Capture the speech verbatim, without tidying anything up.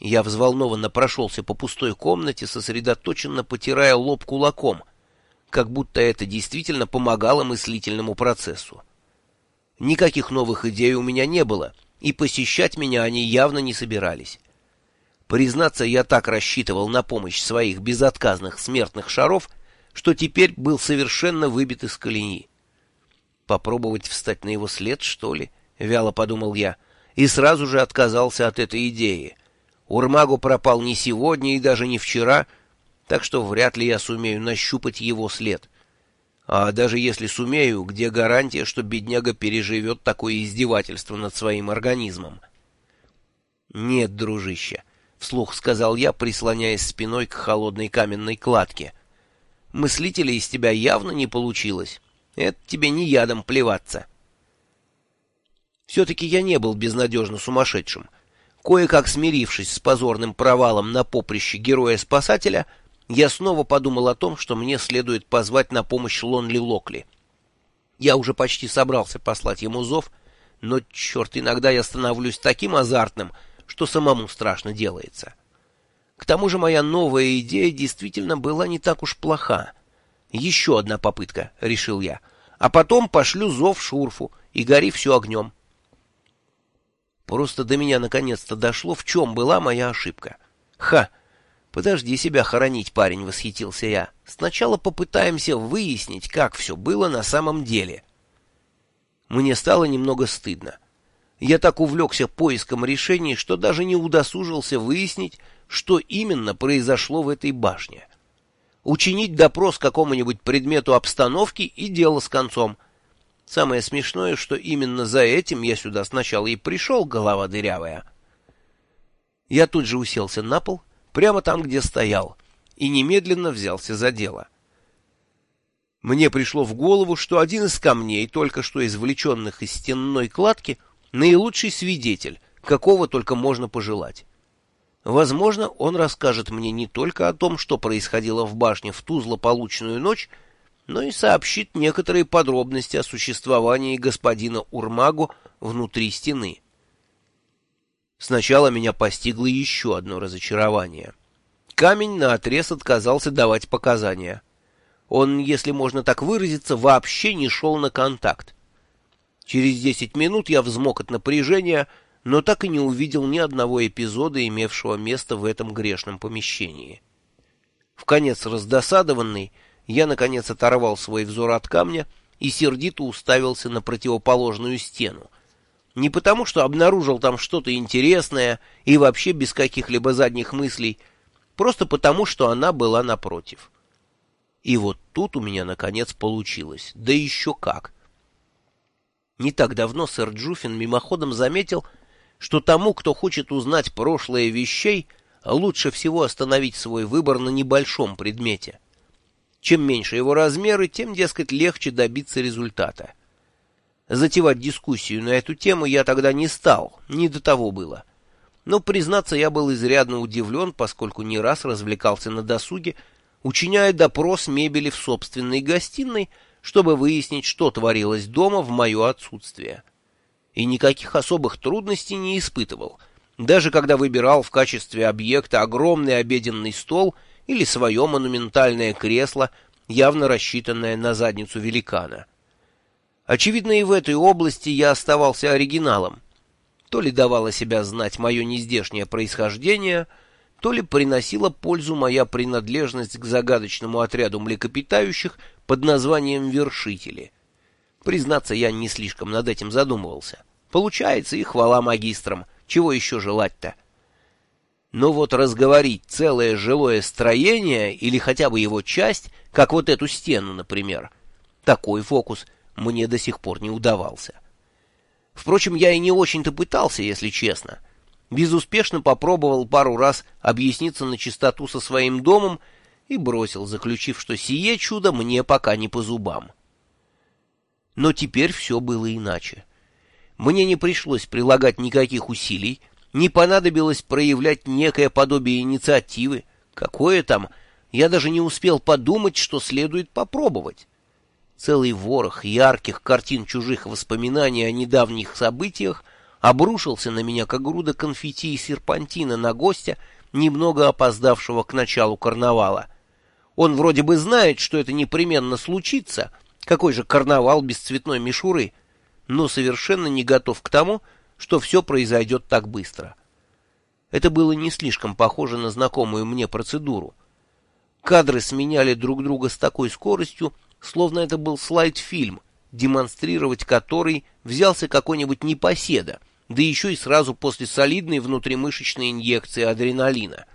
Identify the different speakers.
Speaker 1: Я взволнованно прошелся по пустой комнате, сосредоточенно потирая лоб кулаком, как будто это действительно помогало мыслительному процессу. Никаких новых идей у меня не было, и посещать меня они явно не собирались. Признаться, я так рассчитывал на помощь своих безотказных смертных шаров, что теперь был совершенно выбит из колеи. Попробовать встать на его след, что ли? — вяло подумал я, и сразу же отказался от этой идеи. Урмагу пропал не сегодня и даже не вчера, так что вряд ли я сумею нащупать его след. А даже если сумею, где гарантия, что бедняга переживет такое издевательство над своим организмом? — Нет, дружище, — вслух сказал я, прислоняясь спиной к холодной каменной кладке. — Мыслителя из тебя явно не получилось. Это тебе не ядом плеваться. Все-таки я не был безнадежно сумасшедшим. Кое-как смирившись с позорным провалом на поприще героя-спасателя, я снова подумал о том, что мне следует позвать на помощь Лонли Локли. Я уже почти собрался послать ему зов, но, черт, иногда я становлюсь таким азартным, что самому страшно делается. К тому же моя новая идея действительно была не так уж плоха. Еще одна попытка, — решил я, — а потом пошлю зов Шурфу, и гори все огнем. Просто до меня наконец-то дошло, в чем была моя ошибка. Ха! Подожди себя хоронить, парень, — восхитился я. Сначала попытаемся выяснить, как все было на самом деле. Мне стало немного стыдно. Я так увлекся поиском решений, что даже не удосужился выяснить, что именно произошло в этой башне. Учинить допрос какому-нибудь предмету обстановки и дело с концом. Самое смешное, что именно за этим я сюда сначала и пришел, голова дырявая. Я тут же уселся на пол, прямо там, где стоял, и немедленно взялся за дело. Мне пришло в голову, что один из камней, только что извлеченных из стенной кладки, наилучший свидетель, какого только можно пожелать. Возможно, он расскажет мне не только о том, что происходило в башне в ту злополучную ночь, но и сообщит некоторые подробности о существовании господина Урмагу внутри стены. Сначала меня постигло еще одно разочарование. Камень наотрез отказался давать показания. Он, если можно так выразиться, вообще не шел на контакт. Через десять минут я взмок от напряжения, но так и не увидел ни одного эпизода, имевшего место в этом грешном помещении. Вконец раздосадованный, я, наконец, оторвал свой взор от камня и сердито уставился на противоположную стену. Не потому, что обнаружил там что-то интересное и вообще без каких-либо задних мыслей, просто потому, что она была напротив. И вот тут у меня, наконец, получилось. Да еще как! Не так давно сэр Джуффин мимоходом заметил, что тому, кто хочет узнать прошлое вещей, лучше всего остановить свой выбор на небольшом предмете. Чем меньше его размеры, тем, дескать, легче добиться результата. Затевать дискуссию на эту тему я тогда не стал, не до того было. Но, признаться, я был изрядно удивлен, поскольку не раз развлекался на досуге, учиняя допрос мебели в собственной гостиной, чтобы выяснить, что творилось дома в мое отсутствие. И никаких особых трудностей не испытывал, даже когда выбирал в качестве объекта огромный обеденный стол или свое монументальное кресло, явно рассчитанное на задницу великана. Очевидно, и в этой области я оставался оригиналом. То ли давало себя знать мое нездешнее происхождение, то ли приносила пользу моя принадлежность к загадочному отряду млекопитающих под названием «Вершители». Признаться, я не слишком над этим задумывался. Получается, и хвала магистрам. Чего еще желать-то? Но вот разговорить целое жилое строение или хотя бы его часть, как вот эту стену, например, такой фокус мне до сих пор не удавался. Впрочем, я и не очень-то пытался, если честно. Безуспешно попробовал пару раз объясниться на чистоту со своим домом и бросил, заключив, что сие чудо мне пока не по зубам. Но теперь все было иначе. Мне не пришлось прилагать никаких усилий, не понадобилось проявлять некое подобие инициативы. Какое там? Я даже не успел подумать, что следует попробовать. Целый ворох ярких картин чужих воспоминаний о недавних событиях обрушился на меня, как груда конфетти и серпантина на гостя, немного опоздавшего к началу карнавала. Он вроде бы знает, что это непременно случится, какой же карнавал без цветной мишуры, но совершенно не готов к тому, что все произойдет так быстро. Это было не слишком похоже на знакомую мне процедуру. Кадры сменяли друг друга с такой скоростью, словно это был слайд-фильм, демонстрировать который взялся какой-нибудь непоседа, да еще и сразу после солидной внутримышечной инъекции адреналина.